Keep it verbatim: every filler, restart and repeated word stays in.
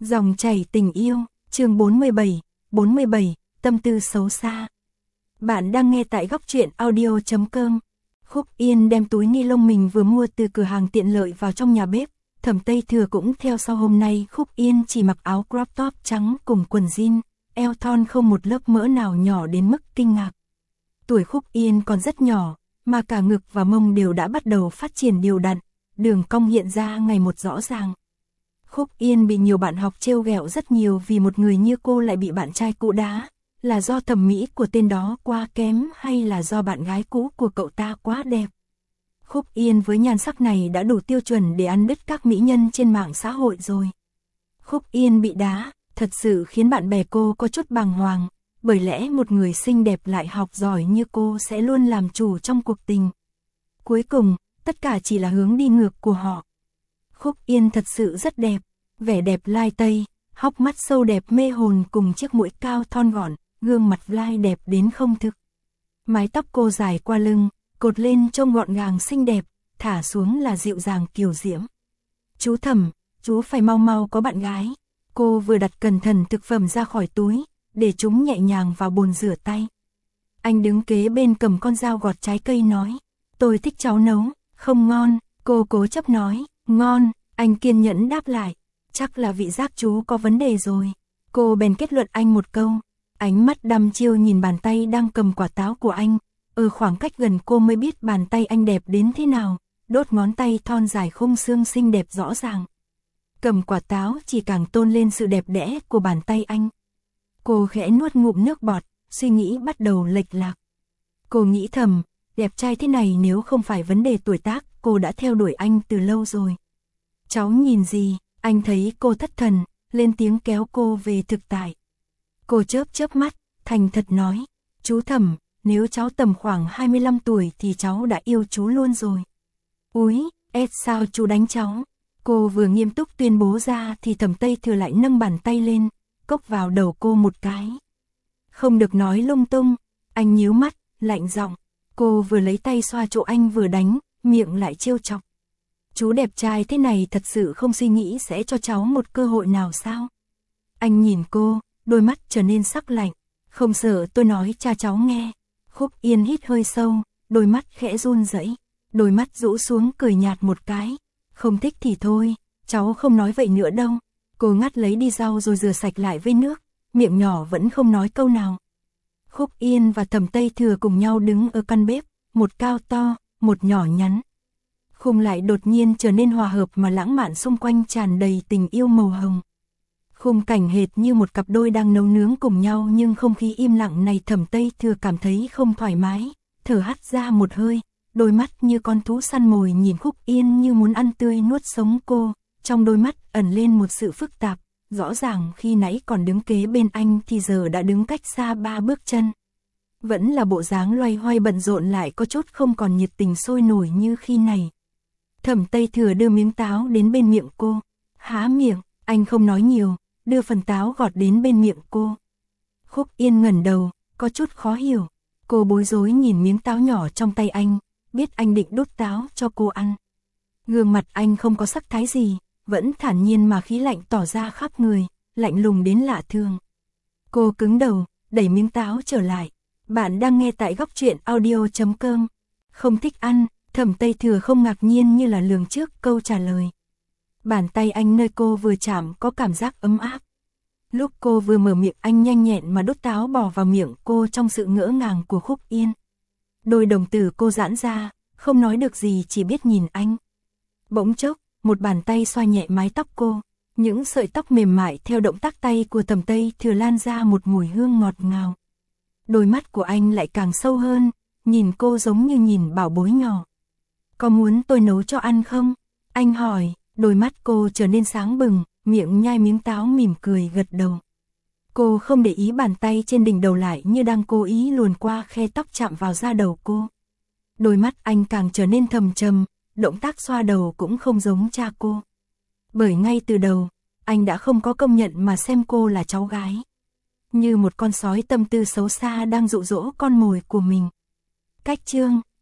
Dòng chảy tình yêu, chương bốn mươi bảy, bốn mươi bảy, tâm tư xấu xa. Bạn đang nghe tại góc truyện audio chấm com. Khúc Yên đem túi ni lông mình vừa mua từ cửa hàng tiện lợi vào trong nhà bếp. Thẩm Tây Thừa cũng theo sau. Hôm nay Khúc Yên chỉ mặc áo crop top trắng cùng quần jean, eo thon không một lớp mỡ nào nhỏ đến mức kinh ngạc. Tuổi Khúc Yên còn rất nhỏ, mà cả ngực và mông đều đã bắt đầu phát triển đều đặn, đường cong hiện ra ngày một rõ ràng. Khúc Yên bị nhiều bạn học trêu ghẹo rất nhiều vì một người như cô lại bị bạn trai cũ đá, là do thẩm mỹ của tên đó quá kém hay là do bạn gái cũ của cậu ta quá đẹp. Khúc Yên với nhan sắc này đã đủ tiêu chuẩn để ăn đứt các mỹ nhân trên mạng xã hội rồi. Khúc Yên bị đá, thật sự khiến bạn bè cô có chút bàng hoàng, bởi lẽ một người xinh đẹp lại học giỏi như cô sẽ luôn làm chủ trong cuộc tình. Cuối cùng, tất cả chỉ là hướng đi ngược của họ. Khúc Yên thật sự rất đẹp, vẻ đẹp lai tây, hốc mắt sâu đẹp mê hồn cùng chiếc mũi cao thon gọn, gương mặt lai đẹp đến không thực. Mái tóc cô dài qua lưng, cột lên trông gọn gàng xinh đẹp, thả xuống là dịu dàng kiều diễm. Chú Thẩm, chú phải mau mau có bạn gái. Cô vừa đặt cẩn thận thực phẩm ra khỏi túi, để chúng nhẹ nhàng vào bồn rửa tay. Anh đứng kế bên cầm con dao gọt trái cây nói, tôi thích cháu nấu, không ngon. Cô cố chấp nói, ngon. Anh kiên nhẫn đáp lại, chắc là vị giác chú có vấn đề rồi. Cô bèn kết luận anh một câu, ánh mắt đăm chiêu nhìn bàn tay đang cầm quả táo của anh. Ở khoảng cách gần cô mới biết bàn tay anh đẹp đến thế nào, đốt ngón tay thon dài khung xương xinh đẹp rõ ràng. Cầm quả táo chỉ càng tôn lên sự đẹp đẽ của bàn tay anh. Cô khẽ nuốt ngụm nước bọt, suy nghĩ bắt đầu lệch lạc. Cô nghĩ thầm, đẹp trai thế này nếu không phải vấn đề tuổi tác, cô đã theo đuổi anh từ lâu rồi. Cháu nhìn gì? Anh thấy cô thất thần, lên tiếng kéo cô về thực tại. Cô chớp chớp mắt, thành thật nói, chú Thẩm, nếu cháu tầm khoảng hai mươi lăm tuổi thì cháu đã yêu chú luôn rồi. Úi, ét sao chú đánh cháu? Cô vừa nghiêm túc tuyên bố ra thì Thẩm Tây Thừa lại nâng bàn tay lên, cốc vào đầu cô một cái. Không được nói lung tung. Anh nhíu mắt, lạnh giọng. Cô vừa lấy tay xoa chỗ anh vừa đánh, miệng lại trêu chọc. Chú đẹp trai thế này thật sự không suy nghĩ sẽ cho cháu một cơ hội nào sao? Anh nhìn cô, đôi mắt trở nên sắc lạnh. Không sợ tôi nói cha cháu nghe. Khúc Yên hít hơi sâu, đôi mắt khẽ run rẩy, đôi mắt rũ xuống cười nhạt một cái. Không thích thì thôi, cháu không nói vậy nữa đâu. Cô ngắt lấy đi rau rồi rửa sạch lại với nước, miệng nhỏ vẫn không nói câu nào. Khúc Yên và Thẩm Tây Thừa cùng nhau đứng ở căn bếp, một cao to, một nhỏ nhắn. Khung lại đột nhiên trở nên hòa hợp mà lãng mạn, xung quanh tràn đầy tình yêu màu hồng. Khung cảnh hệt như một cặp đôi đang nấu nướng cùng nhau, nhưng không khí im lặng này Thẩm Tây Thừa cảm thấy không thoải mái, thở hắt ra một hơi, đôi mắt như con thú săn mồi nhìn Khúc Yên như muốn ăn tươi nuốt sống cô, trong đôi mắt ẩn lên một sự phức tạp, rõ ràng khi nãy còn đứng kế bên anh thì giờ đã đứng cách xa ba bước chân. Vẫn là bộ dáng loay hoay bận rộn, lại có chút không còn nhiệt tình sôi nổi như khi này. Thẩm Tây Thừa đưa miếng táo đến bên miệng cô, há miệng, anh không nói nhiều, đưa phần táo gọt đến bên miệng cô. Khúc Yên ngẩng đầu, có chút khó hiểu, cô bối rối nhìn miếng táo nhỏ trong tay anh, biết anh định đút táo cho cô ăn. Gương mặt anh không có sắc thái gì, vẫn thản nhiên mà khí lạnh tỏ ra khắp người, lạnh lùng đến lạ thường. Cô cứng đầu, đẩy miếng táo trở lại. Bạn đang nghe tại góc truyện audio chấm com. Không thích ăn. Thẩm Tây Thừa không ngạc nhiên như là lường trước câu trả lời. Bàn tay anh nơi cô vừa chạm có cảm giác ấm áp. Lúc cô vừa mở miệng anh nhanh nhẹn mà đút táo bỏ vào miệng cô trong sự ngỡ ngàng của Khúc Yên. Đôi đồng tử cô giãn ra, không nói được gì, chỉ biết nhìn anh. Bỗng chốc, một bàn tay xoa nhẹ mái tóc cô, những sợi tóc mềm mại theo động tác tay của Thẩm Tây Thừa lan ra một mùi hương ngọt ngào. Đôi mắt của anh lại càng sâu hơn, nhìn cô giống như nhìn bảo bối nhỏ. Có muốn tôi nấu cho ăn không? Anh hỏi, đôi mắt cô trở nên sáng bừng, miệng nhai miếng táo mỉm cười gật đầu. Cô không để ý bàn tay trên đỉnh đầu lại như đang cố ý luồn qua khe tóc chạm vào da đầu cô. Đôi mắt anh càng trở nên thầm trầm, động tác xoa đầu cũng không giống cha cô. Bởi ngay từ đầu, anh đã không có công nhận mà xem cô là cháu gái. Như một con sói tâm tư xấu xa đang dụ dỗ con mồi của mình. Cách chương